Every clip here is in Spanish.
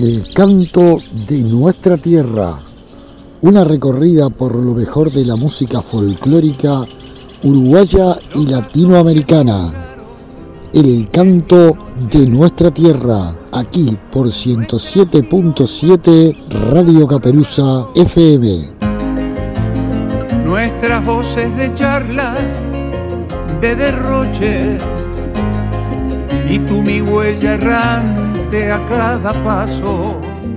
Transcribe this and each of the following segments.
El canto de nuestra tierra. Una recorrida por lo mejor de la música folclórica uruguaya y latinoamericana. El canto de nuestra tierra, aquí por 107.7 Radio Caperuza FM. Nuestras voces de charlas, de derroches, y tú mi huella errante a cada paso.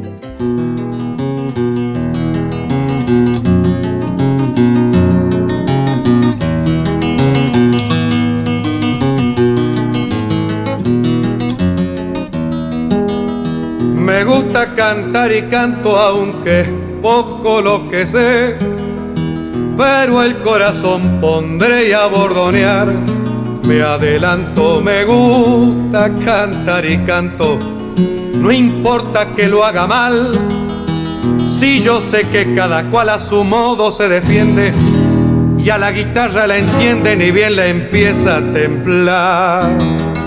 Me gusta cantar y canto aunque es poco lo que sé, pero el corazón pondré a bordonear. Me adelanto, me gusta cantar y canto, no importa que lo haga mal, si yo sé que cada cual a su modo se defiende y a la guitarra la entiende ni bien la empieza a templar.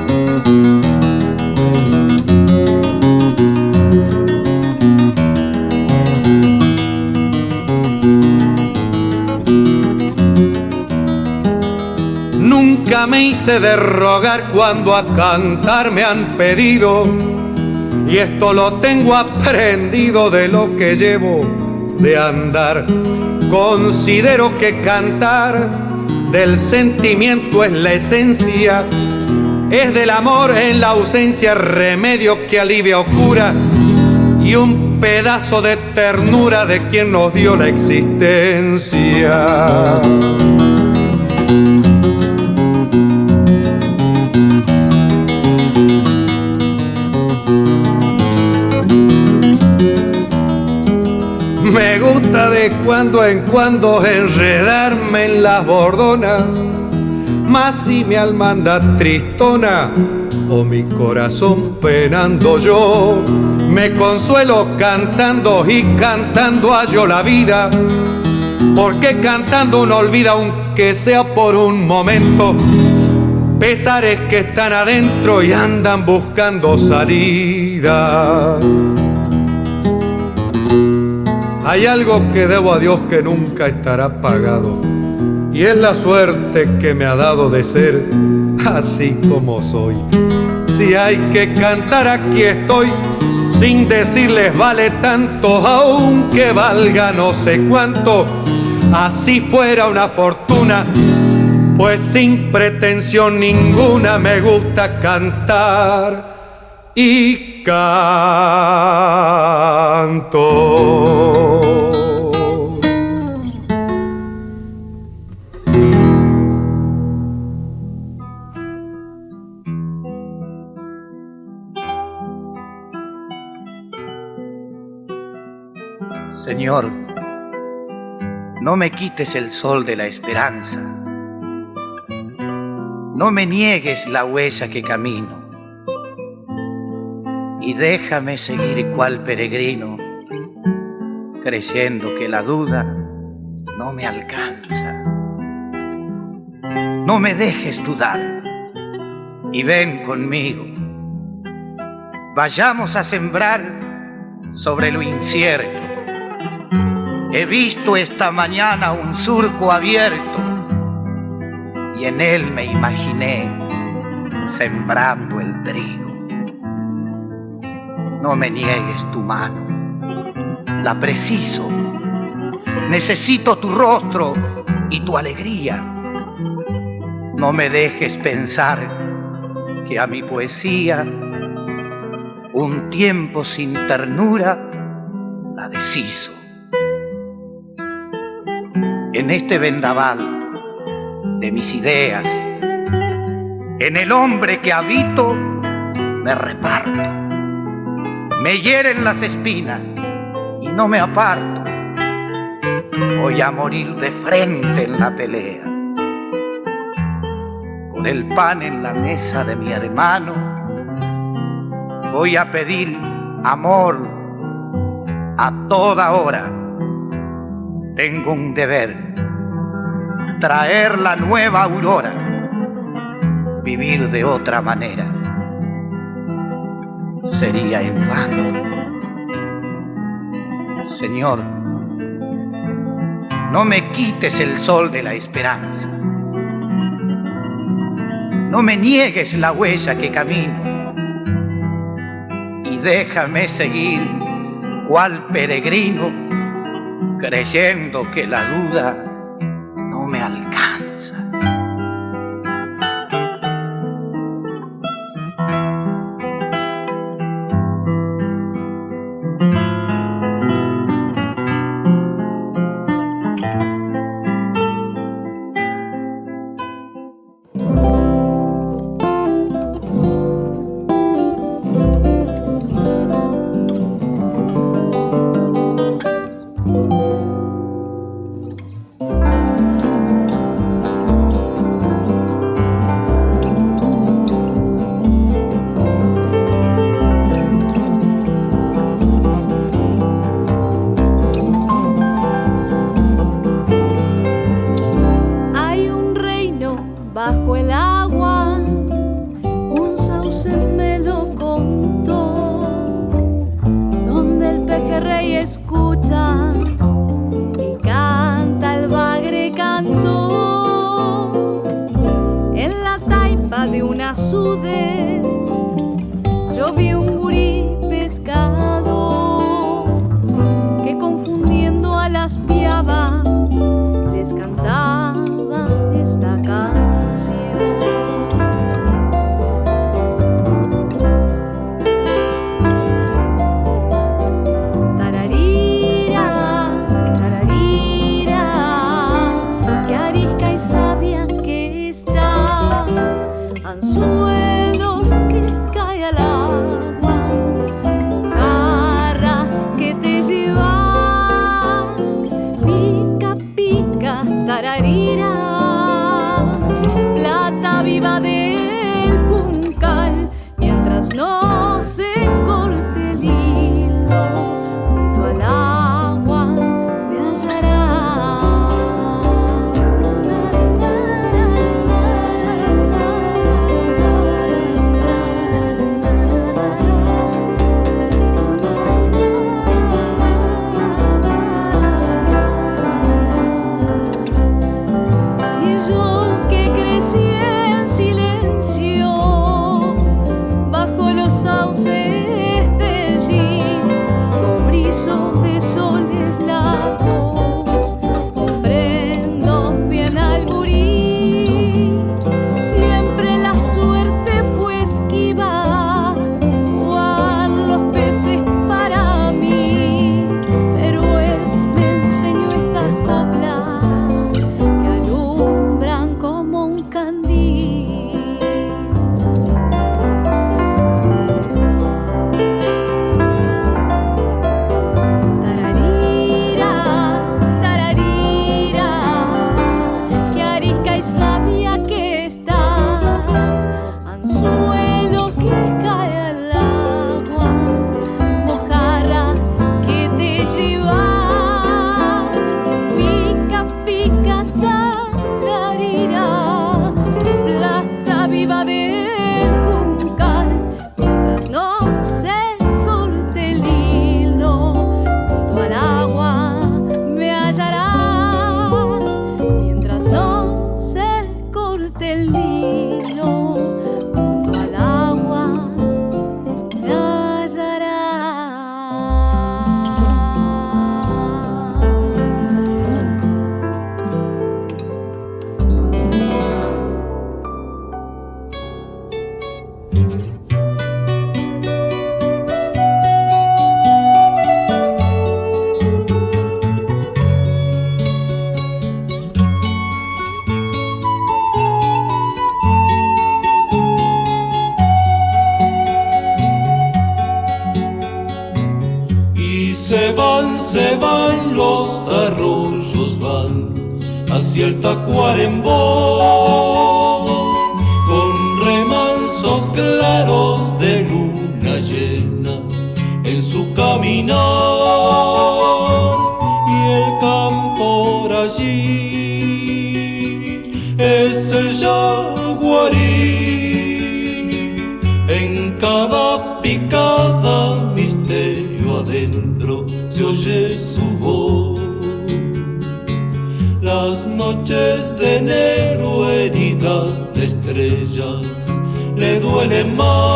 Nunca me hice de rogar cuando a cantar me han pedido, y esto lo tengo aprendido de lo que llevo de andar. Considero que cantar del sentimiento es la esencia, es del amor en la ausencia, remedio que alivia o cura, y un pedazo de ternura de quien nos dio la existencia. Me gusta de cuando en cuando enredarme en las bordonas, más si mi alma anda tristona o mi corazón penando yo. Me consuelo cantando y cantando hallo la vida, porque cantando uno olvida aunque sea por un momento pesares que están adentro y andan buscando salida. Hay algo que debo a Dios que nunca estará pagado, y es la suerte que me ha dado de ser así como soy. Si hay que cantar, aquí estoy, sin decirles vale tanto, aunque valga no sé cuánto. Así fuera una fortuna, pues sin pretensión ninguna me gusta cantar y canto. Señor, no me quites el sol de la esperanza, no me niegues la huella que camino, y déjame seguir cual peregrino, creyendo que la duda no me alcanza. No me dejes dudar y ven conmigo, vayamos a sembrar sobre lo incierto. He visto esta mañana un surco abierto y en él me imaginé sembrando el trigo. No me niegues tu mano, la preciso. Necesito tu rostro y tu alegría. No me dejes pensar que a mi poesía un tiempo sin ternura la deshizo. En este vendaval de mis ideas, en el hombre que habito, me reparto. Me hieren las espinas y no me aparto. Voy a morir de frente en la pelea. Por el pan en la mesa de mi hermano, voy a pedir amor a toda hora. Tengo un deber, traer la nueva aurora, vivir de otra manera. Sería en vano Señor, no me quites el sol de la esperanza. No me niegues la huella que camino y déjame seguir cual peregrino, creyendo que la duda no me alcanza. Se van los arroyos, van hacia el Tacuarembó, con remansos claros de luna llena en su caminar, y el cantor allí es el yaguarí, en cada picada misterio adentro se oye su voz. Las noches de enero heridas de estrellas le duelen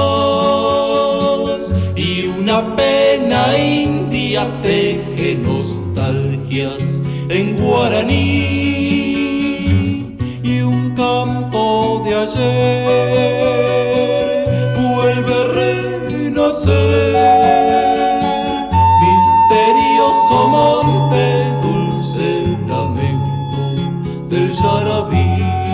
más, y una pena india teje nostalgias en guaraní, y un canto de ayer vuelve a renacer. Misterioso monte, dulce lamento del yarabí.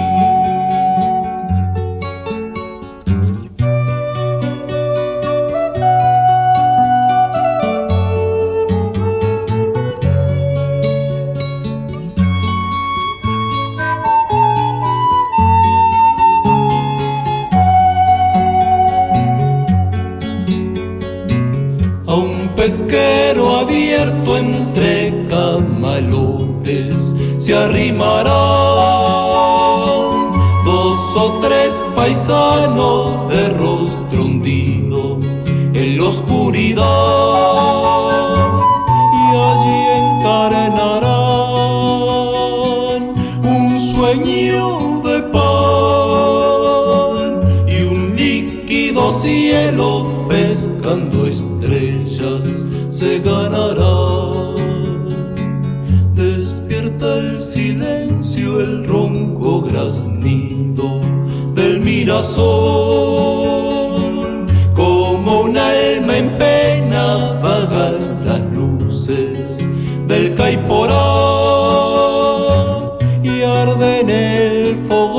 Pesquero abierto entre camalotes se arrimarán dos o tres paisanos de rostro hundido en la oscuridad, y allí encadenarán un sueño de pan y un líquido cielo pescando estrellas se ganará. Despierta el silencio, el ronco graznido del mirasol, como un alma en pena vagan las luces del Caiporá, y arde en el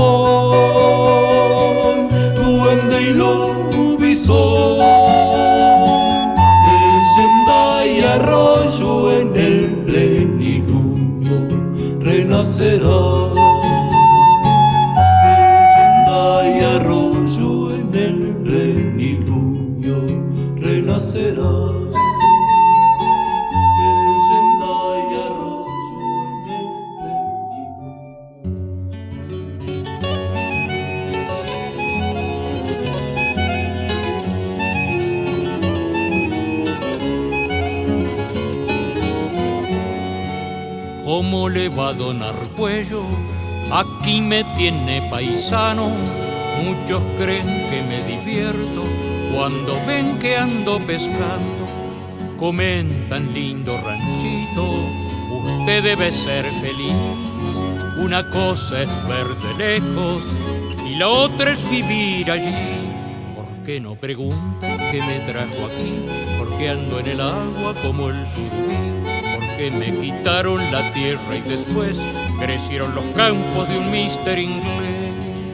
fogón duende y lobizón, arroyo en el plenilunio renacerá. Leyenda y arroyo en el plenilunio renacerá. Leyenda y arroyo en el ¿Cómo le va a donar cuello? Aquí me tiene paisano. Muchos creen que me divierto cuando ven que ando pescando. Comentan, lindo ranchito, usted debe ser feliz. Una cosa es verte lejos y la otra es vivir allí. ¿Por qué no preguntan qué me trajo aquí? ¿Por qué ando en el agua como el surubí? Que me quitaron la tierra y después crecieron los campos de un mister inglés.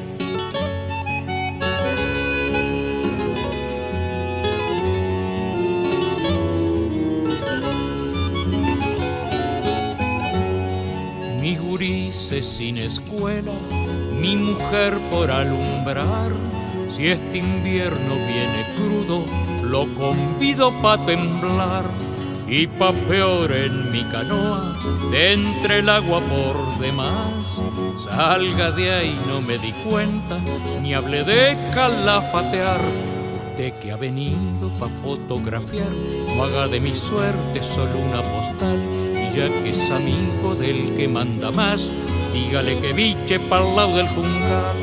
Mi gurises sin escuela, mi mujer por alumbrar. Si este invierno viene crudo, lo convido pa' temblar. Y pa' peor en mi canoa, de entre el agua por demás. Salga de ahí, no me di cuenta, ni hablé de calafatear. Usted que ha venido pa' fotografiar, no haga de mi suerte solo una postal. Y ya que es amigo del que manda más, dígale que biche pa'l lado del juncal.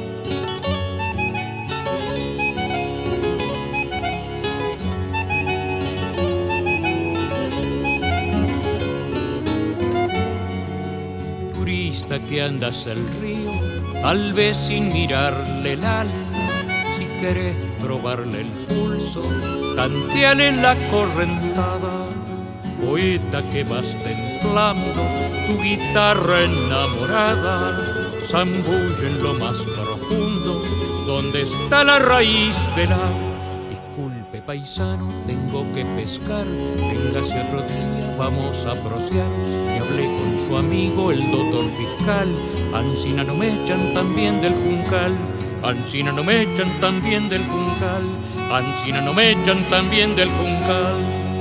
Que andas el río, tal vez sin mirarle el alma. Si querés probarle el pulso, tanteale la correntada. Poeta que vas templando tu guitarra enamorada, zambulle en lo más profundo, donde está la raíz del agua. Disculpe paisano, tengo que pescar, véngase otro día, vamos a prosear. Y hablé con su amigo el doctor fiscal, ansina no me echan también del juncal, ansina no me echan también del juncal, ansina no me echan también del juncal.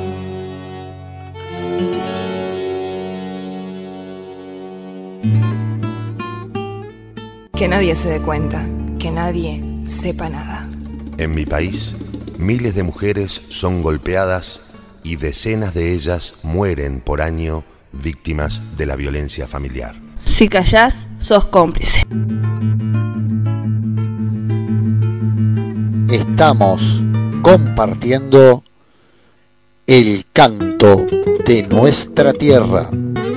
Que nadie se dé cuenta, que nadie sepa nada. En mi país, miles de mujeres son golpeadas y decenas de ellas mueren por año víctimas de la violencia familiar. Si callás, sos cómplice. Estamos compartiendo el canto de nuestra tierra.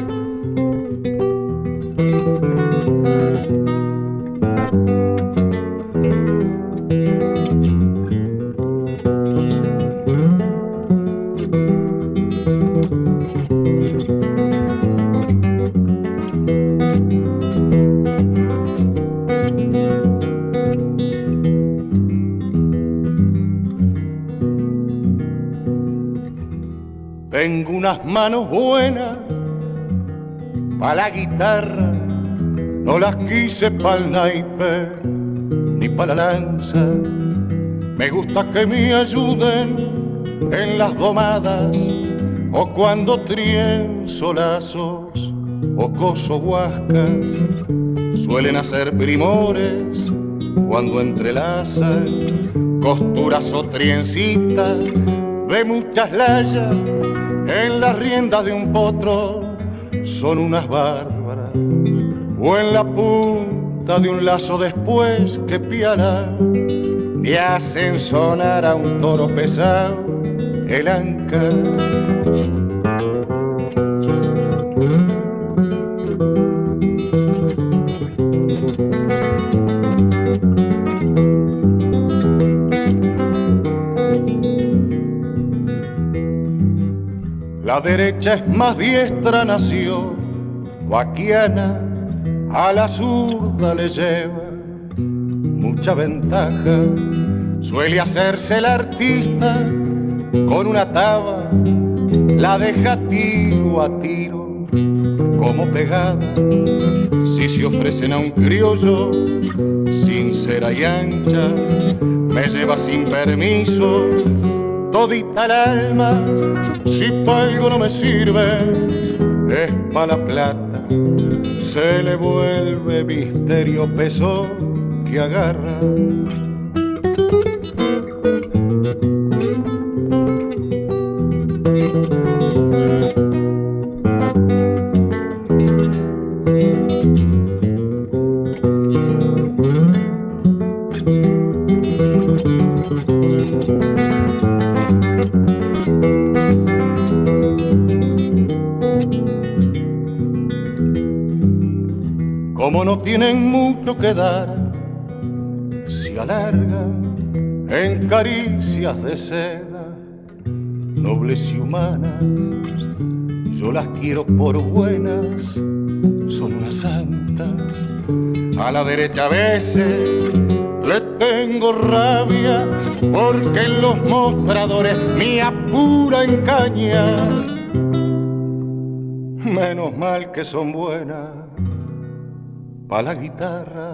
Tengo unas manos buenas pa' la guitarra, no las quise pa'l naipe ni pa' la lanza. Me gusta que me ayuden en las domadas o cuando tríen solazos o coso huascas. Suelen hacer primores cuando entrelazan costuras o triencitas de muchas layas. En las riendas de un potro son unas bárbaras, o en la punta de un lazo después que piara y hacen sonar a un toro pesado el anca. La derecha es más diestra, nació vaquiana, a la zurda le lleva mucha ventaja. Suele hacerse el artista con una taba, la deja tiro a tiro como pegada. Si se ofrecen a un criollo sincera y ancha, me lleva sin permiso todita el alma. Si pa' algo no me sirve, es pa' la plata, se le vuelve misterio peso que agarra. Como no tienen mucho que dar, se alargan en caricias de seda, nobles y humanas. Yo las quiero por buenas, son unas santas. A la derecha a veces le tengo rabia, porque en los mostradores me apura en caña. Menos mal que son buenas pa' la guitarra.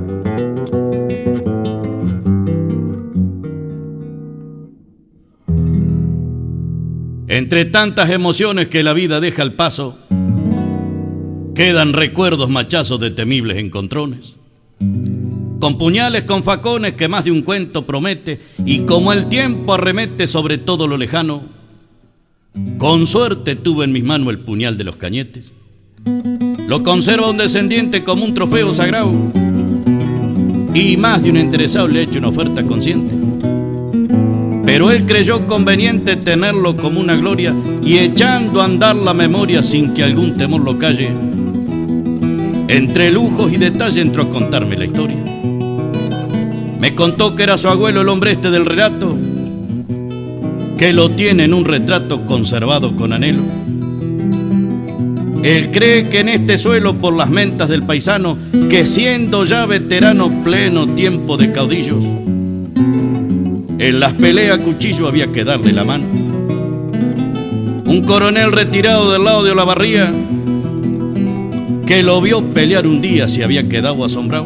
Entre tantas emociones que la vida deja al paso, quedan recuerdos machazos de temibles encontrones, con puñales, con facones que más de un cuento promete, y como el tiempo arremete sobre todo lo lejano, con suerte tuve en mis manos el puñal de los cañetes. Lo conserva un descendiente como un trofeo sagrado, y más de un interesado le ha hecho una oferta consciente. Pero él creyó conveniente tenerlo como una gloria, y echando a andar la memoria sin que algún temor lo calle, entre lujos y detalles entró a contarme la historia. Me contó que era su abuelo el hombre este del relato, que lo tiene en un retrato conservado con anhelo. Él cree que en este suelo, por las mentas del paisano, que siendo ya veterano pleno tiempo de caudillos, en las peleas a cuchillo había que darle la mano. Un coronel retirado del lado de Olavarría, que lo vio pelear un día, se había quedado asombrado.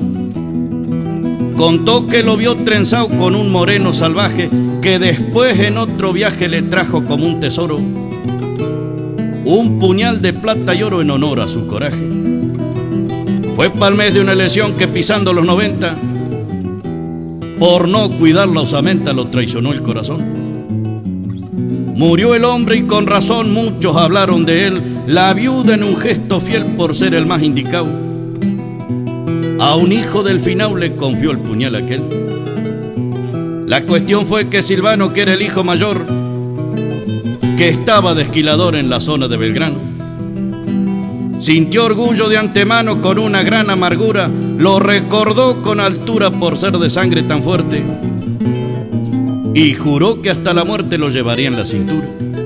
Contó que lo vio trenzado con un moreno salvaje, que después en otro viaje le trajo como un tesoro un puñal de plata y oro en honor a su coraje. Fue pa'l mes de una lesión que pisando los 90, por no cuidar la osamenta, lo traicionó el corazón. Murió el hombre y con razón muchos hablaron de él, la viuda en un gesto fiel por ser el más indicado. A un hijo del finau le confió el puñal aquel. La cuestión fue que Silvano, que era el hijo mayor, que estaba de esquilador en la zona de Belgrano, sintió orgullo de antemano con una gran amargura, lo recordó con altura por ser de sangre tan fuerte y juró que hasta la muerte lo llevaría en la cintura.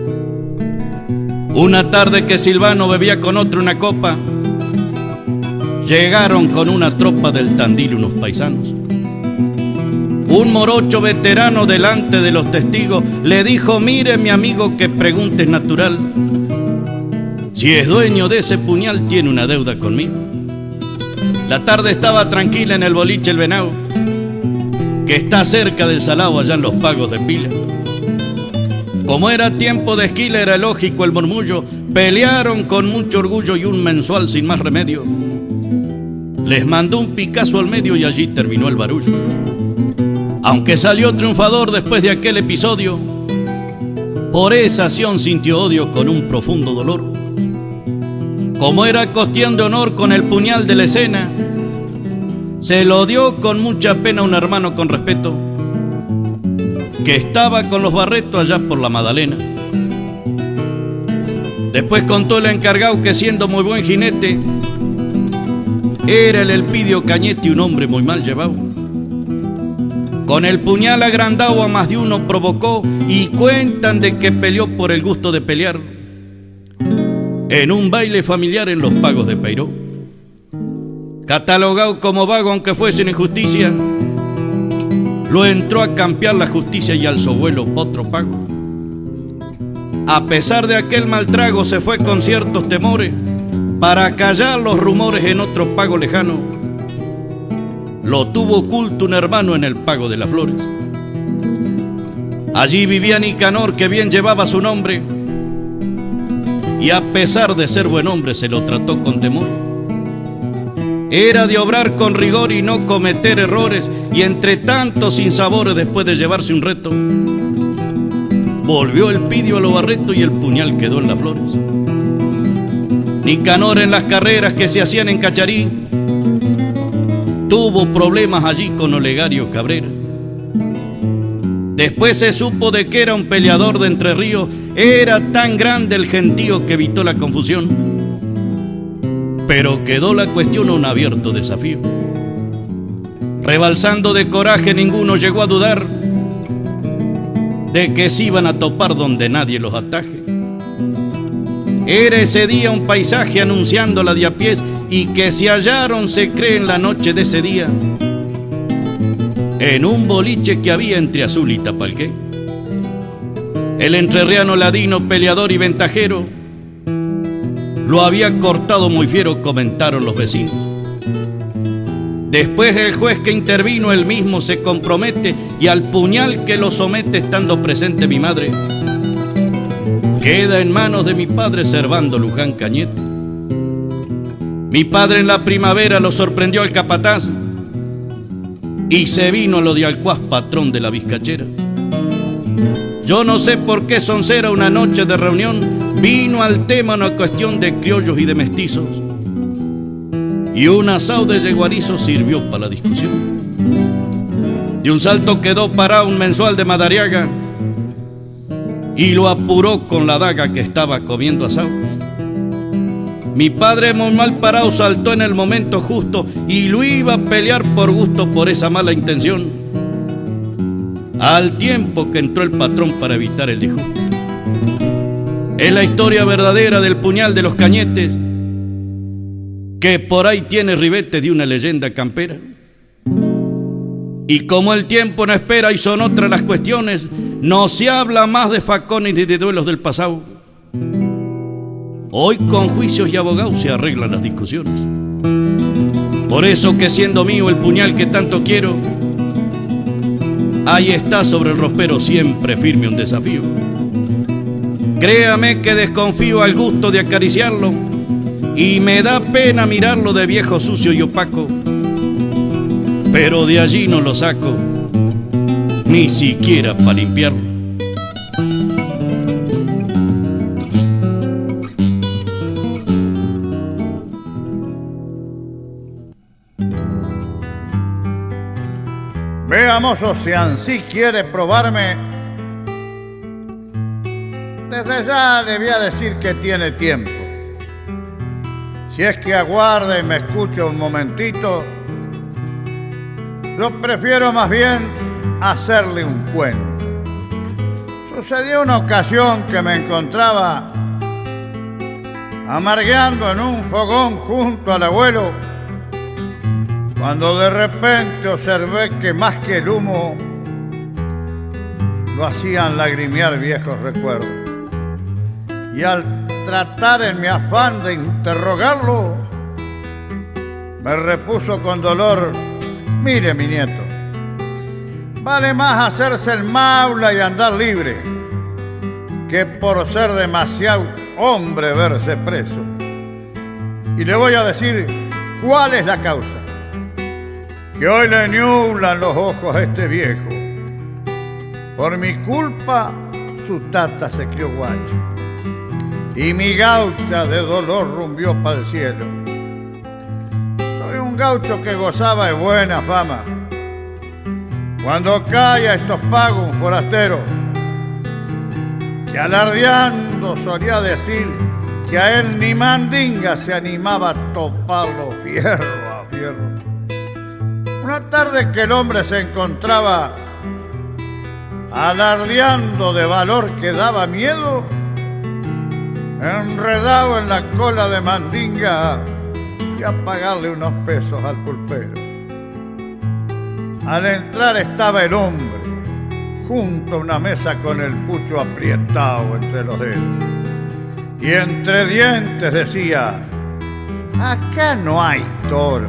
Una tarde que Silvano bebía con otro una copa, llegaron con una tropa del Tandil unos paisanos. Un morocho veterano delante de los testigos le dijo: mire mi amigo, que pregunte es natural, si es dueño de ese puñal tiene una deuda conmigo. La tarde estaba tranquila en el boliche El Venao, que está cerca del Salao allá en los Pagos de Pila. Como era tiempo de esquila era lógico el murmullo, pelearon con mucho orgullo y un mensual sin más remedio les mandó un picazo al medio y allí terminó el barullo. Aunque salió triunfador después de aquel episodio, por esa acción sintió odio con un profundo dolor. Como era cuestión de honor, con el puñal de la escena se lo dio con mucha pena a un hermano con respeto que estaba con los Barretos allá por la Madalena. Después contó el encargado que, siendo muy buen jinete, era el Elpidio Cañete, un hombre muy mal llevado. Con el puñal agrandado a más de uno provocó, y cuentan de que peleó por el gusto de pelear en un baile familiar en los Pagos de Peiró. Catalogado como vago aunque fuese en injusticia, lo entró a campear la justicia y alzó vuelo otro pago. A pesar de aquel mal trago se fue con ciertos temores para callar los rumores en otro pago lejano. Lo tuvo oculto un hermano en el Pago de las Flores. Allí vivía Nicanor, que bien llevaba su nombre, y a pesar de ser buen hombre se lo trató con temor. Era de obrar con rigor y no cometer errores, y entre tantos sinsabores, después de llevarse un reto, volvió el pidio a lo Barreto y el puñal quedó en las Flores. Nicanor, en las carreras que se hacían en Cacharí, tuvo problemas allí con Olegario Cabrera. Después se supo de que era un peleador de Entre Ríos, era tan grande el gentío que evitó la confusión. Pero quedó la cuestión a un abierto desafío. Rebalsando de coraje, ninguno llegó a dudar de que se iban a topar donde nadie los ataje. Era ese día un paisaje anunciando la de a pies, y que se hallaron, se cree, en la noche de ese día, en un boliche que había entre Azul y Tapalqué. El entrerriano ladino, peleador y ventajero, lo había cortado muy fiero, comentaron los vecinos. Después el juez que intervino, él mismo se compromete, y al puñal que lo somete, estando presente mi madre, queda en manos de mi padre Servando Luján Cañete. Mi padre en la primavera lo sorprendió al capataz y se vino lo de Alcuaz, patrón de la Vizcachera. Yo no sé por qué soncera, una noche de reunión vino al tema una cuestión de criollos y de mestizos, y un asado de yeguarizo sirvió para la discusión. De un salto quedó parado un mensual de Madariaga y lo apuró con la daga que estaba comiendo asado. Mi padre, muy mal parado, saltó en el momento justo y lo iba a pelear por gusto por esa mala intención, al tiempo que entró el patrón para evitar el disgusto. Es la historia verdadera del puñal de los Cañetes, que por ahí tiene ribete de una leyenda campera. Y como el tiempo no espera y son otras las cuestiones, no se habla más de facones ni de duelos del pasado. Hoy con juicios y abogados se arreglan las discusiones. Por eso que, siendo mío el puñal que tanto quiero, ahí está sobre el ropero, siempre firme un desafío. Créame que desconfío al gusto de acariciarlo, y me da pena mirarlo de viejo, sucio y opaco, pero de allí no lo saco, ni siquiera para limpiarlo. Vea, mozo, si ansí quiere probarme, desde ya le voy a decir que tiene tiempo. Si es que aguarda y me escucha un momentito, yo prefiero más bien hacerle un cuento. Sucedió una ocasión que me encontraba amargueando en un fogón junto al abuelo, cuando de repente observé que más que el humo lo hacían lagrimear viejos recuerdos. Y al tratar en mi afán de interrogarlo, me repuso con dolor: mire, mi nieto, vale más hacerse el maula y andar libre que por ser demasiado hombre verse preso. Y le voy a decir cuál es la causa, que hoy le nublan los ojos a este viejo. Por mi culpa su tata se crió guacho y mi gaucha de dolor rumbió para el cielo. Soy un gaucho que gozaba de buena fama. Cuando cae a estos pagos un forastero, que alardeando solía decir que a él ni mandinga se animaba a toparlo fierro a fierro. Una tarde que el hombre se encontraba alardeando de valor que daba miedo, enredado en la cola de mandinga, y a pagarle unos pesos al pulpero. Al entrar estaba el hombre junto a una mesa con el pucho aprietado entre los dedos, y entre dientes decía: acá no hay toro,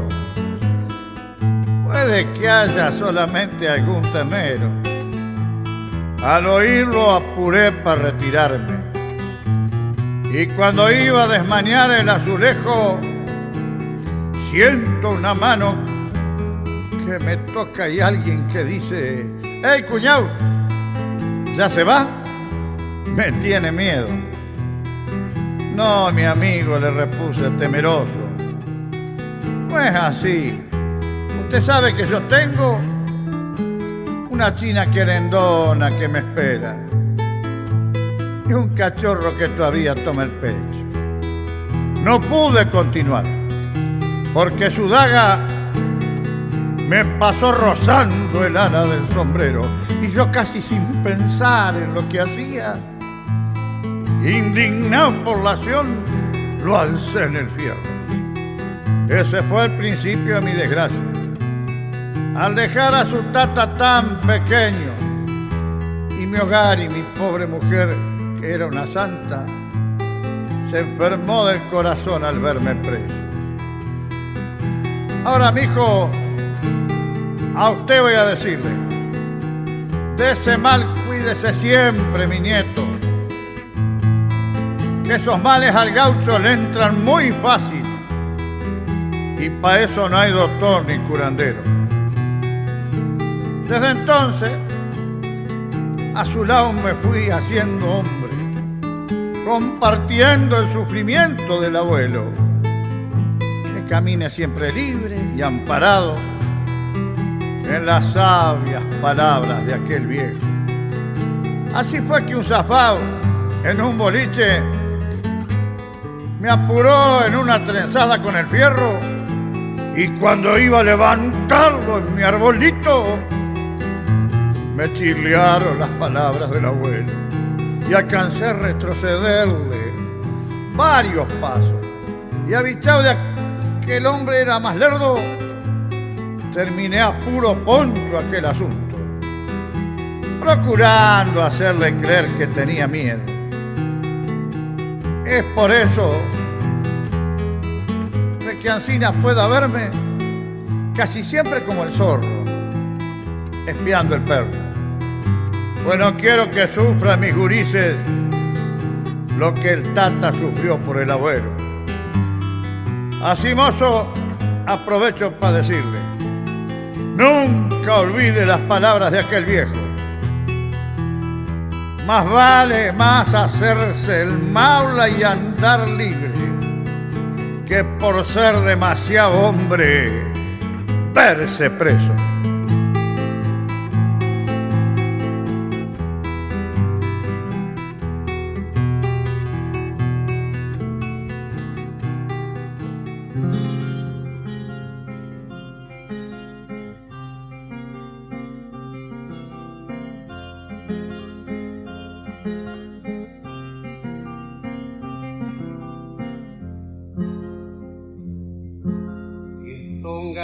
puede que haya solamente algún ternero. Al oírlo apuré para retirarme, y cuando iba a desmañar el azulejo, siento una mano que me toca y alguien que dice: ¡Ey, cuñao! ¿Ya se va? Me tiene miedo. No, mi amigo, le repuse temeroso. No es así. Usted sabe que yo tengo una china querendona que me espera y un cachorro que todavía toma el pecho. No pude continuar porque su daga me pasó rozando el ala del sombrero, y yo, casi sin pensar en lo que hacía, indignado por la acción, lo alcé en el fierro. Ese fue el principio de mi desgracia. Al dejar a su tata tan pequeño, y mi hogar y mi pobre mujer, que era una santa, se enfermó del corazón al verme preso. Ahora, mijo, a usted voy a decirle: de ese mal cuídese siempre, mi nieto, que esos males al gaucho le entran muy fácil, y para eso no hay doctor ni curandero. Desde entonces, a su lado me fui haciendo hombre, compartiendo el sufrimiento del abuelo, que camine siempre libre y amparado en las sabias palabras de aquel viejo. Así fue que un zafado en un boliche me apuró en una trenzada con el fierro, y cuando iba a levantarlo en mi arbolito, me chirlearon las palabras del abuelo y alcancé a retrocederle varios pasos, y avichado de que el hombre era más lerdo, terminé a puro poncho aquel asunto, procurando hacerle creer que tenía miedo. Es por eso de que Ancina pueda verme casi siempre como el zorro, espiando el perro. Pues no quiero que sufran mis gurises lo que el tata sufrió por el abuelo. Así, mozo, aprovecho para decirle: nunca olvide las palabras de aquel viejo. Más vale más hacerse el maula y andar libre que por ser demasiado hombre verse preso.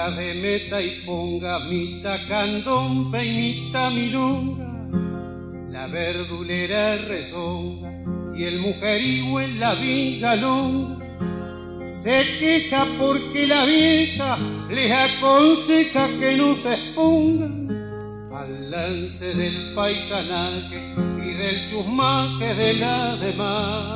mitad de meta y ponga, mitad candombe y mitad milonga. La verdulera rezonga y el mujerigo en la villa longa. Se queja porque la vieja les aconseja que no se expongan al lance del paisanaje y del chusmaje de la demás.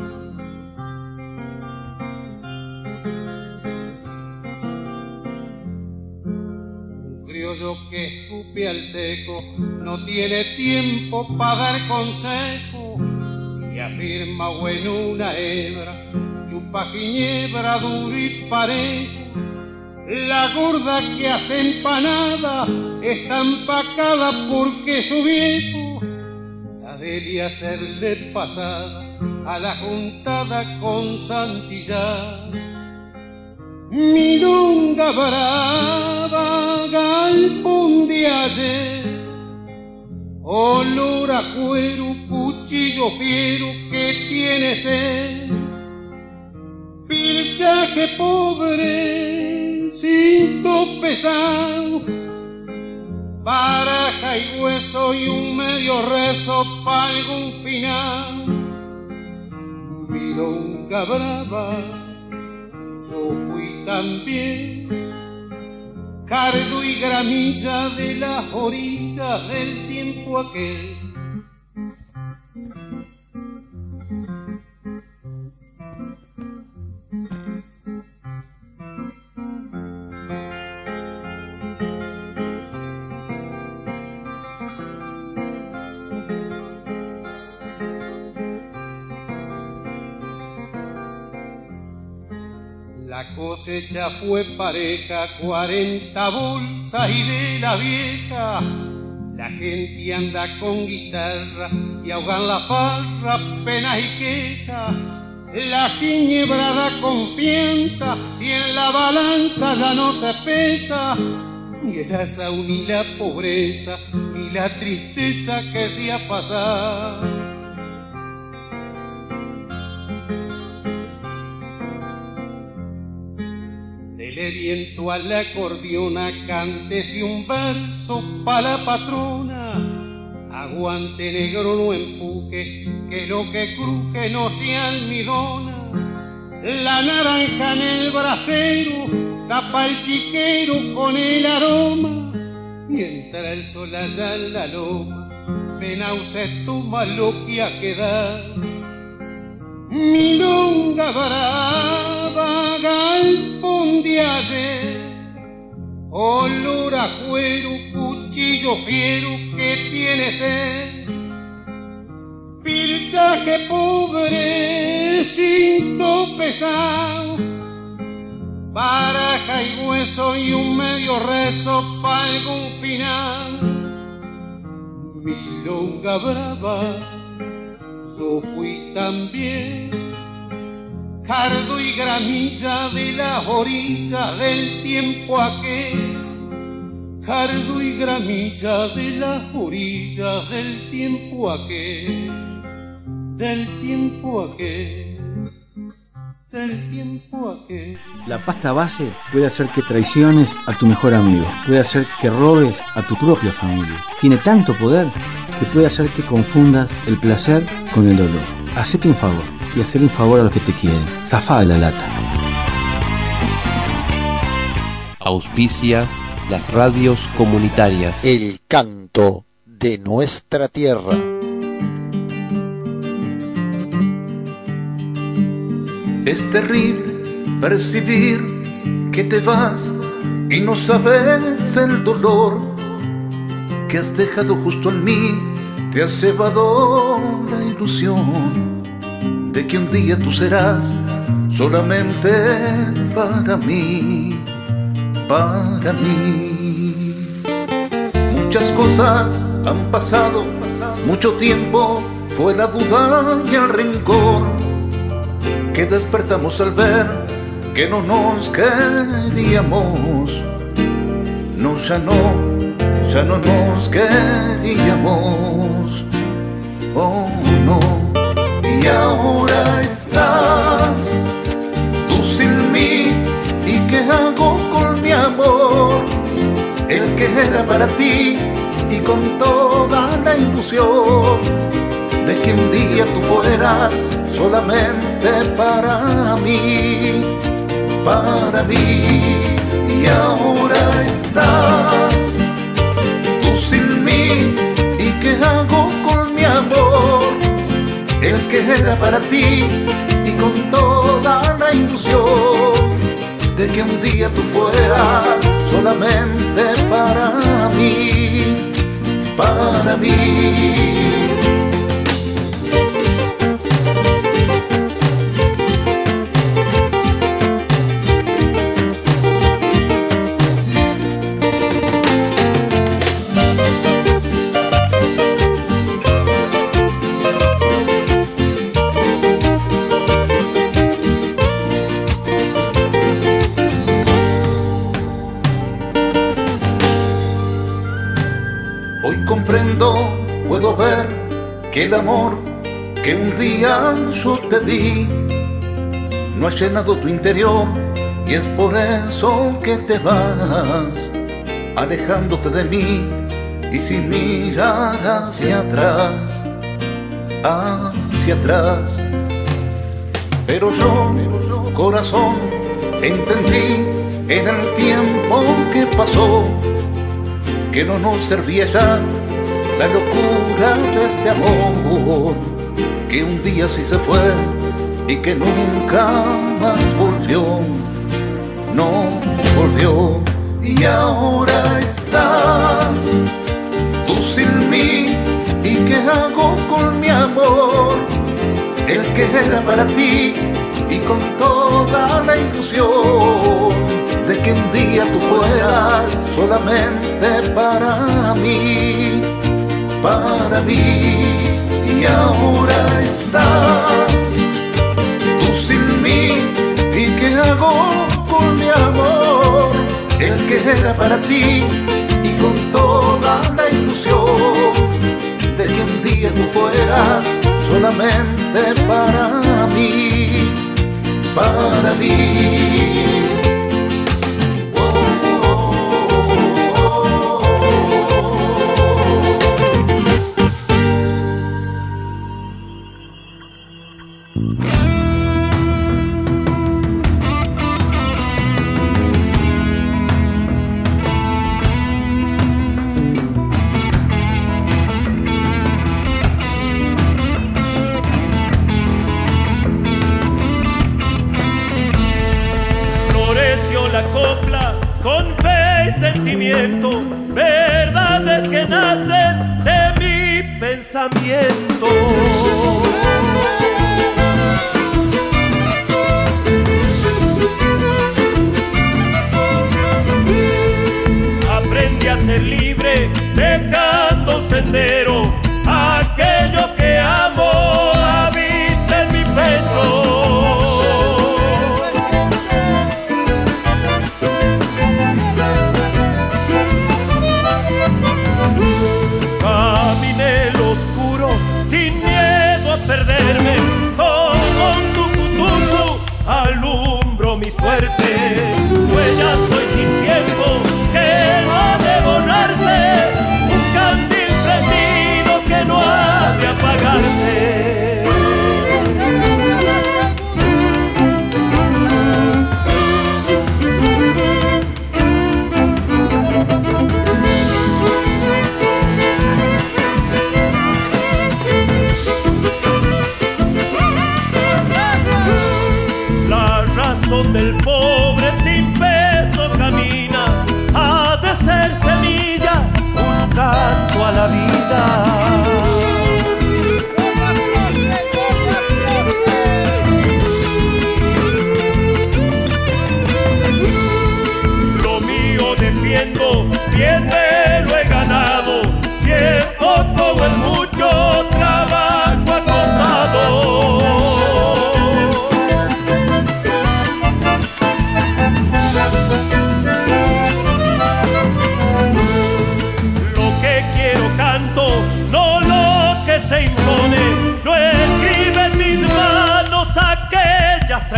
Un criollo que escupe al seco no tiene tiempo para dar consejo y afirma bueno una hebra, chupa ginebra duro y parejo. La gorda que hace empanada está empacada porque su viejo la debe hacerle pasada a la juntada con Santillán. Milonga brava, galpón de ayer, olor a cuero, cuchillo fiero que tiene sed. Pilchaje pobre, cinto pesado, baraja y hueso y un medio rezo para algún final. Milonga brava, yo fui también, cardo y gramilla de las orillas del tiempo aquel. La cosecha fue pareja, 40 bolsas y de la vieja. La gente anda con guitarra y ahogan la farra, penas y queja. La ginebra da confianza y en la balanza ya no se pesa. Ni el asao ni la pobreza, ni la tristeza que se ha pasado. Le viento a la acordeona, cántese un verso pa' la patrona. Aguante negro, no empuje, que lo que cruje no se almidona. La naranja en el brasero tapa el chiquero con el aroma. Mientras el sol allá en la loma, penao se toma lo que ha quedado. Milonga brava, galpón de ayer, olor a cuero, cuchillo fiero que tiene sed. Pilchaje pobre, cinto pesado, baraja y hueso y un medio rezo pa' algún final. Milonga brava, yo fui también, cardo y gramilla de las orillas del tiempo aquel. Cardo y gramilla de las orillas del tiempo aquel. Del tiempo aquel. Del tiempo aquel. La pasta base puede hacer que traiciones a tu mejor amigo, puede hacer que robes a tu propia familia. Tiene tanto poder que puede hacer que confundas el placer con el dolor. Hacete un favor y hacele un favor a los que te quieren. Zafá de la lata. Auspicia las radios comunitarias. El canto de nuestra tierra. Es terrible percibir que te vas y no sabes el dolor que has dejado justo en mí. Te has cebado la ilusión de que un día tú serás solamente para mí, para mí. Muchas cosas han pasado, mucho tiempo fue la duda y el rencor que despertamos al ver que no nos queríamos. No, ya no nos queríamos. Oh no. Y ahora estás tú sin mí. ¿Y qué hago con mi amor? que era para ti y con toda la ilusión de que un día tú fueras solamente para mí, para mí. Y ahora estás tú sin mí, ¿y qué hago con mi amor? El que era para ti y con toda la ilusión de que un día tú fueras solamente para mí, para mí. Puedo ver que el amor que un día yo te di no ha llenado tu interior, y es por eso que te vas alejándote de mí y sin mirar hacia atrás, hacia atrás. Pero yo, corazón, entendí en el tiempo que pasó que no nos servía ya la locura de este amor, que un día sí se fue y que nunca más volvió, no volvió. Y ahora estás tú sin mí, ¿y qué hago con mi amor? El que era para ti y con toda la ilusión de que un día tú fueras solamente para mí, para mí. Y ahora estás tú sin mí, ¿y qué hago con mi amor? El que era para ti y con toda la ilusión de que un día tú fueras solamente para mí, para mí. Con fe y sentimiento, verdades que nacen de mi pensamiento. Aprendí a ser libre, dejando un sendero. Aquello que amo habita en mi pecho. Caminé el oscuro sin miedo a perderme, con tu futuro alumbro mi suerte. Pues ya soy sin tiempo que no ha de borrarse, un candil prendido que no ha de apagarse. Del pobre sin peso camina, ha de ser semilla, un canto a la vida. Lo mío defiendo, bien me lo he ganado, si es poco o es mucho trabajo ha costado. Se impone, no escribe en mis manos aquellas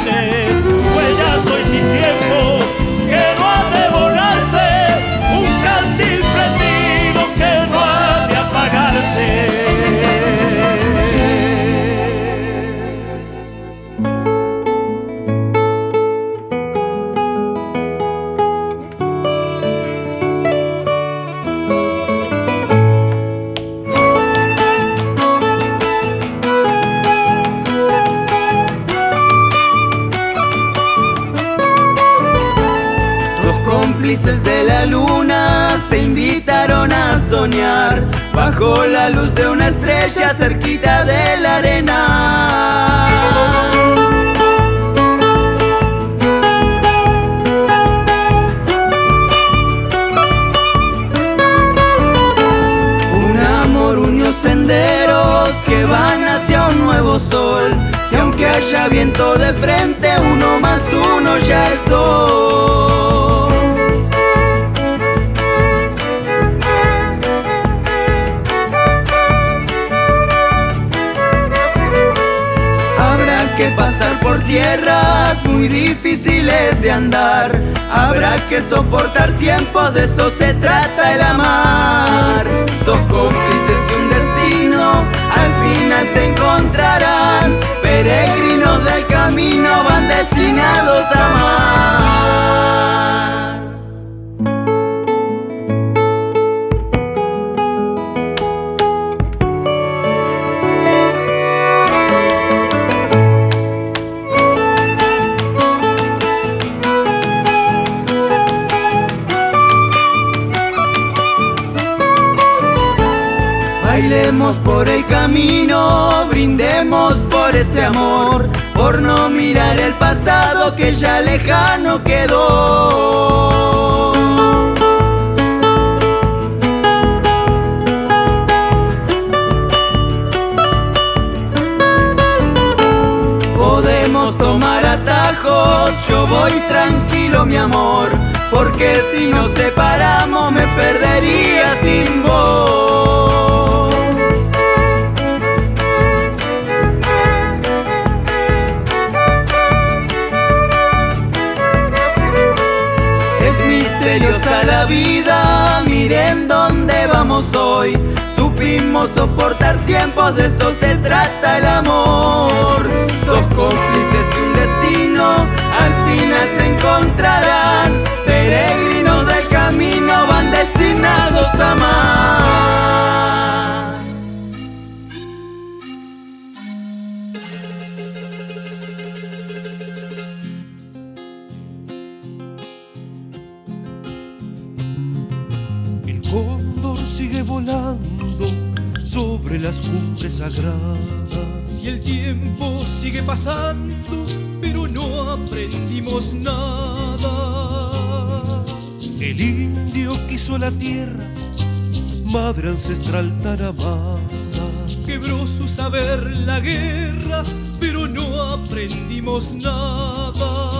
traiciones, pues ya soy sin tiempo que no ha de borrarse, un soñar bajo la luz de una estrella cerquita de la arena. Un amor unió senderos que van hacia un nuevo sol, y aunque haya viento de frente, 1 más 1 ya es 2. Habrá que pasar por tierras muy difíciles de andar, habrá que soportar tiempos, de eso se trata el amar. 2 cómplices y un destino al final se encontrarán, peregrinos del camino van destinados a amar. Bailemos por el camino, brindemos por este amor, por no mirar el pasado que ya lejano quedó. Podemos tomar atajos, yo voy tranquilo mi amor, porque si nos separamos me perdería sin vos. Misteriosa la vida, miren dónde vamos hoy. Supimos soportar tiempos, de eso se trata el amor. 2 cómplices y un destino al final se encontrarán, peregrinos del camino van destinados a amar. Sigue volando sobre las cumbres sagradas, y el tiempo sigue pasando, pero no aprendimos nada. El indio quiso la tierra, madre ancestral tan amada. Quebró su saber la guerra, pero no aprendimos nada.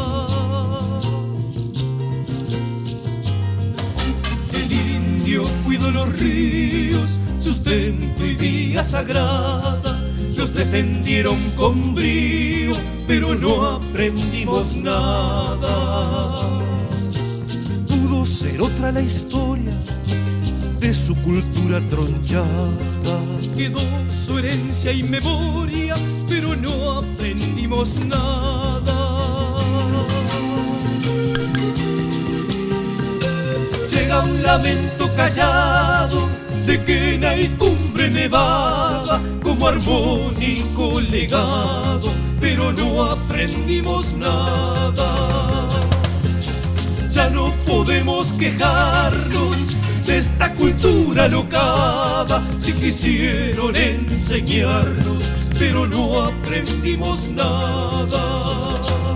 Cuido los ríos, sustento y vía sagrada, los defendieron con brío, pero no aprendimos nada. Pudo ser otra la historia de su cultura tronchada. Quedó su herencia y memoria, pero no aprendimos nada. Llega un lamento callado de quena y cumbre nevada, como armónico legado, pero no aprendimos nada. Ya no podemos quejarnos de esta cultura locada, si quisieron enseñarnos, pero no aprendimos nada.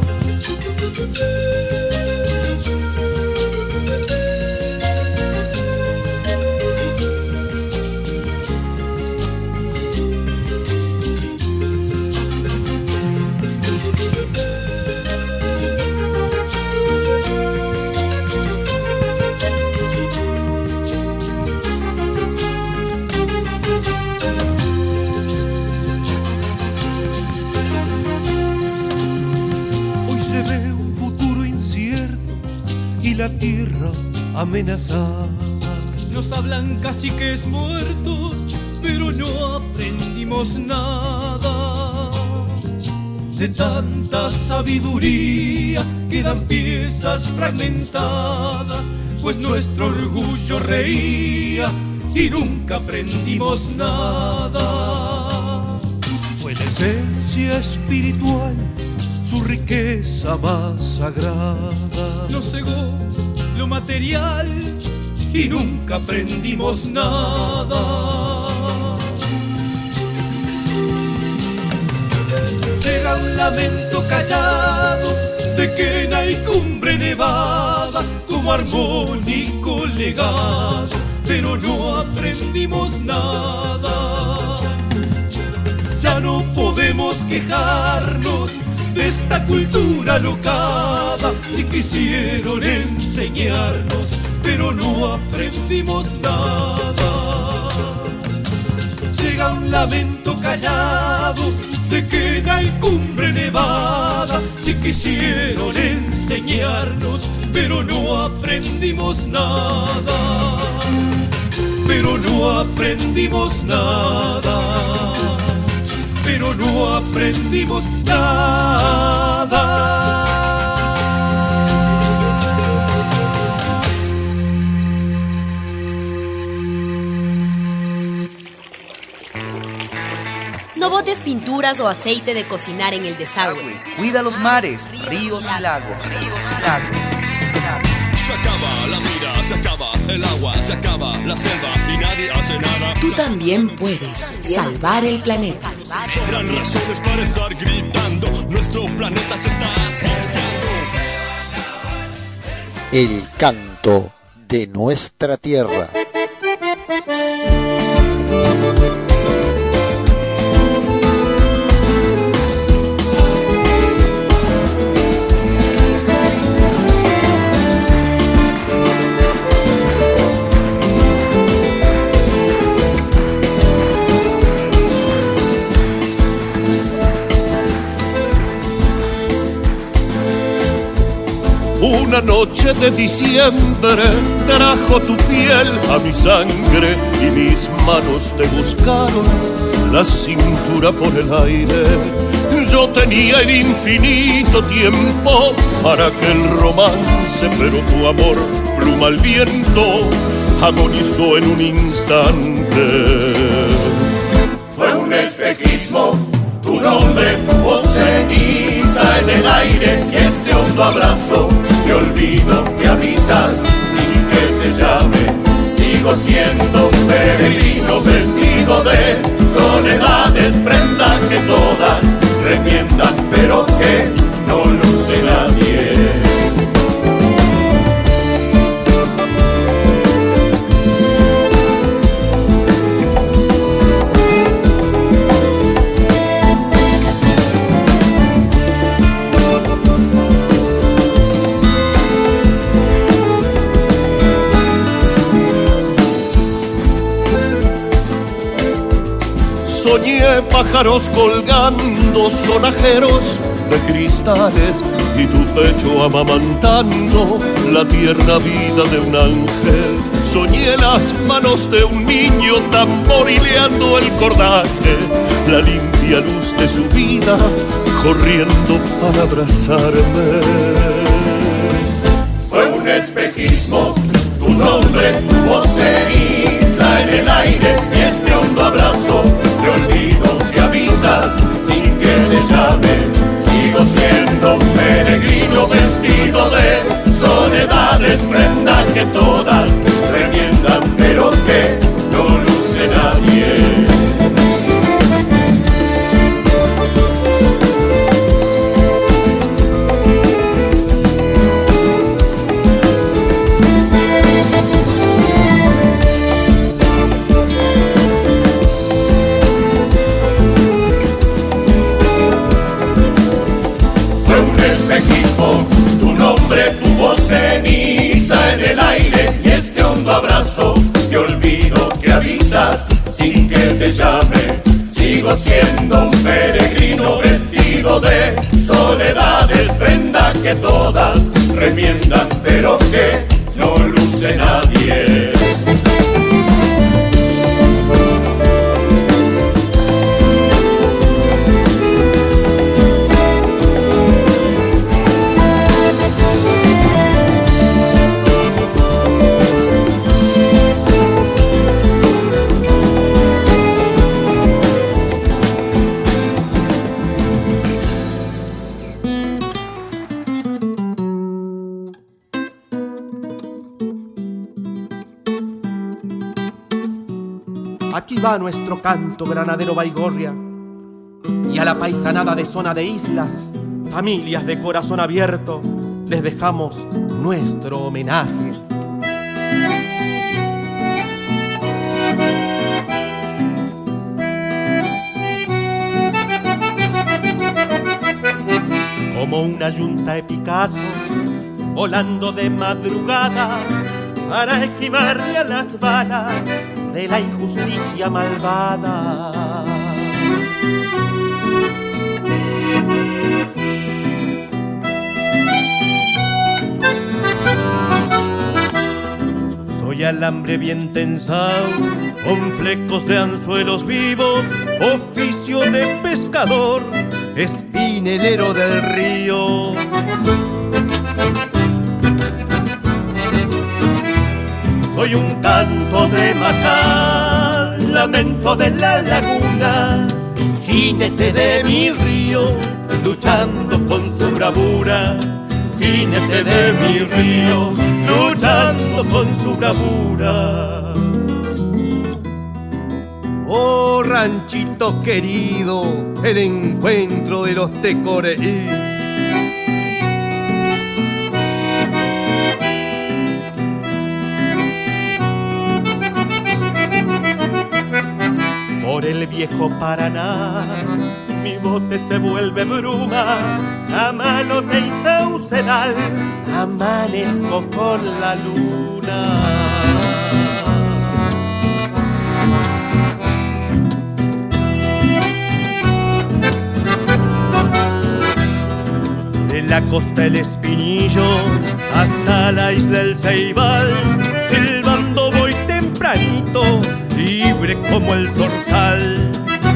La tierra amenazada. Nos hablan caciques muertos, pero no aprendimos nada. De tanta sabiduría quedan piezas fragmentadas, pues nuestro orgullo reía y nunca aprendimos nada. Fue la esencia espiritual, su riqueza más sagrada. Nos cegó lo material y nunca aprendimos nada. Llega un lamento callado de quena y cumbre nevada como armónico legado, pero no aprendimos nada. Ya no podemos quejarnos de esta cultura alocada, si quisieron enseñarnos, pero no aprendimos nada. Llega un lamento callado de quena y cumbre nevada, si quisieron enseñarnos, pero no aprendimos nada. Pero no aprendimos nada. Pero no aprendimos nada. No botes pinturas o aceite de cocinar en el desagüe. Cuida los mares, ríos y lagos. Se acaba la vida, se acaba el agua, se acaba la selva y nadie hace nada. Tú también puedes salvar el planeta. Sobran razones para estar gritando, nuestro planeta se está asfixiando. El canto de nuestra tierra. Una noche de diciembre trajo tu piel a mi sangre y mis manos te buscaron la cintura por el aire. Yo tenía el infinito tiempo para aquel romance, pero tu amor, pluma al viento, agonizó en un instante. Fue un espejismo, tu nombre, tu voz ceniza en el aire y este hondo abrazo de olvido que habitas sin que te llame. Sigo siendo un peregrino vestido de soledades, prenda que todas remiendan pero que no luce nadie. Soñé pájaros colgando sonajeros de cristales y tu pecho amamantando la tierna vida de un ángel. Soñé las manos de un niño tamborileando el cordaje, la limpia luz de su vida corriendo para abrazarme. Fue un espejismo, tu nombre, tu voz ceniza en el aire y este hondo abrazo de olvido que habitas sin que te llame. Sigo siendo un peregrino vestido de soledades, prenda que todas remiendan pero que no luce nadie. Tu nombre, tu voz ceniza en el aire y este hondo abrazo de olvido que habitas sin que te llame. Sigo siendo un peregrino vestido de soledades, prenda que todas remiendan pero que no luce nadie. Aquí va nuestro canto, granadero Baigorria, y a la paisanada de zona de islas, familias de corazón abierto, les dejamos nuestro homenaje. Como una yunta de Picassos, volando de madrugada para esquivarle a las balas de la injusticia malvada. Soy alambre bien tensado, con flecos de anzuelos vivos, oficio de pescador, espinelero del río. Soy un canto de macal, lamento de la laguna, jinete de mi río, luchando con su bravura. Jinete de mi río, luchando con su bravura. Oh, ranchito querido, el encuentro de los tecoreí. Por el viejo Paraná, mi bote se vuelve bruma, a mano de Isaucenal, amanezco con la luna. De la costa el Espinillo hasta la isla el Ceibal, silbando voy tempranito, libre como el zorzal.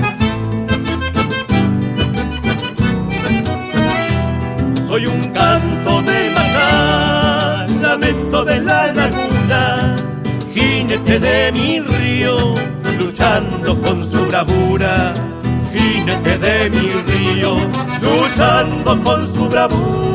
Soy un canto de macal, lamento de la laguna, jinete de mi río, luchando con su bravura. Jinete de mi río, luchando con su bravura.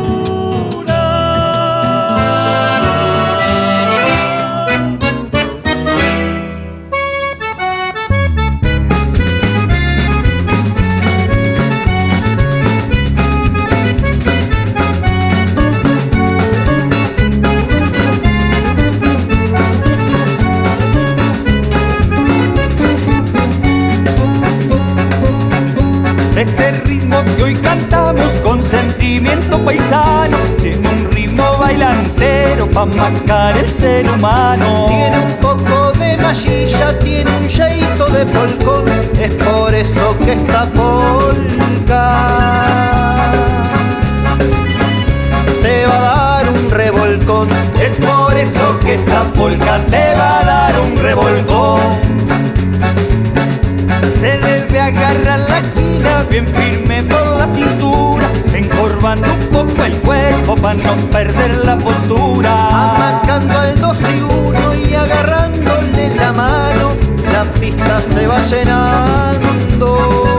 Este ritmo que hoy cantamos con sentimiento paisano tiene un ritmo bailantero pa' marcar el ser humano. Tiene un poco de machilla, tiene un yeito de polcón, es por eso que esta polca te va a dar un revolcón. Es por eso que esta polca te va a dar un revolcón. Se debe agarrar la china bien firme por la cintura, encorvando un poco el cuerpo para no perder la postura. Amacando al 2 y 1 y agarrándole la mano, la pista se va llenando,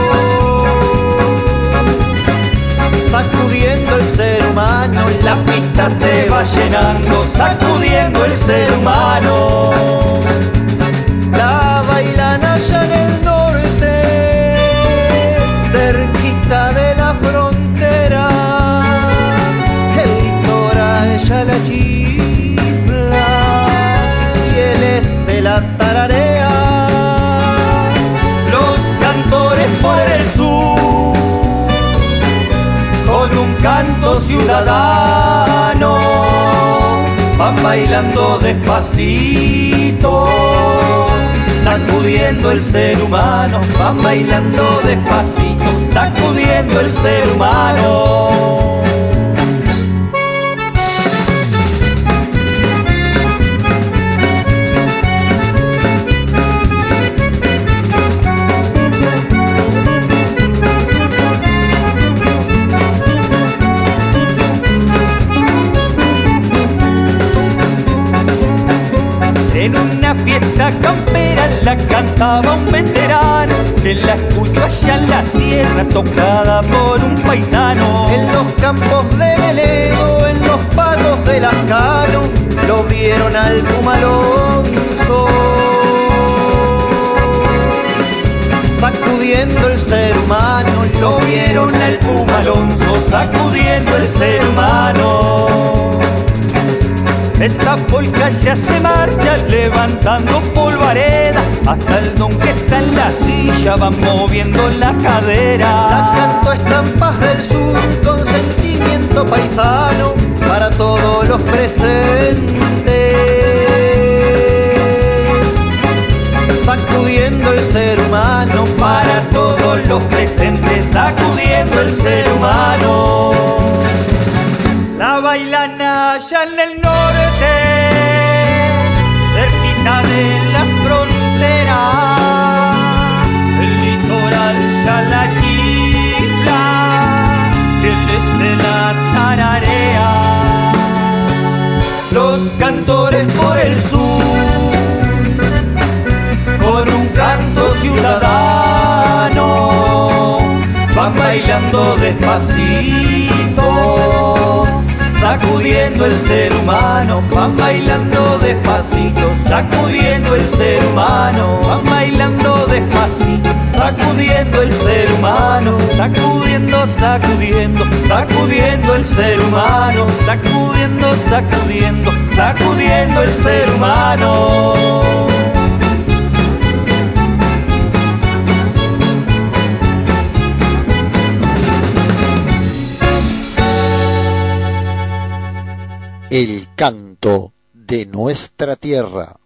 sacudiendo el ser humano. La pista se va llenando, sacudiendo el ser humano. La bailan allá en el norte, cerquita de la frontera, el litoral ya la chifla y el este la tararea. Los cantores por el sur, con un canto ciudadano, van bailando despacito, sacudiendo el ser humano. Van bailando despacito, sacudiendo el ser humano. En una fiesta campera la cantaba un veterano, que la escuchó allá en la sierra, tocada por un paisano. En los campos de Veledo, en los pagos de Lascano, lo vieron al Puma Alonso. el ser humano, lo vieron al Puma Alonso sacudiendo el ser humano. Esta polca ya se marcha levantando polvareda, hasta el don que está en la silla va moviendo la cadera. La canto estampas del sur con sentimiento paisano para todos los presentes, sacudiendo el ser humano para todos los presentes, sacudiendo el ser humano. La bailan allá en el norte, cerquita de la frontera, el litoral ya la chifla, que desde la tararea. Los cantores por el sur, con un canto ciudadano, van bailando despacito, sacudiendo el ser humano, van bailando despacito, sacudiendo el ser humano, van bailando despacito, sacudiendo el ser humano, sacudiendo, sacudiendo, sacudiendo el ser humano, sacudiendo, sacudiendo, sacudiendo el ser humano. El canto de nuestra tierra.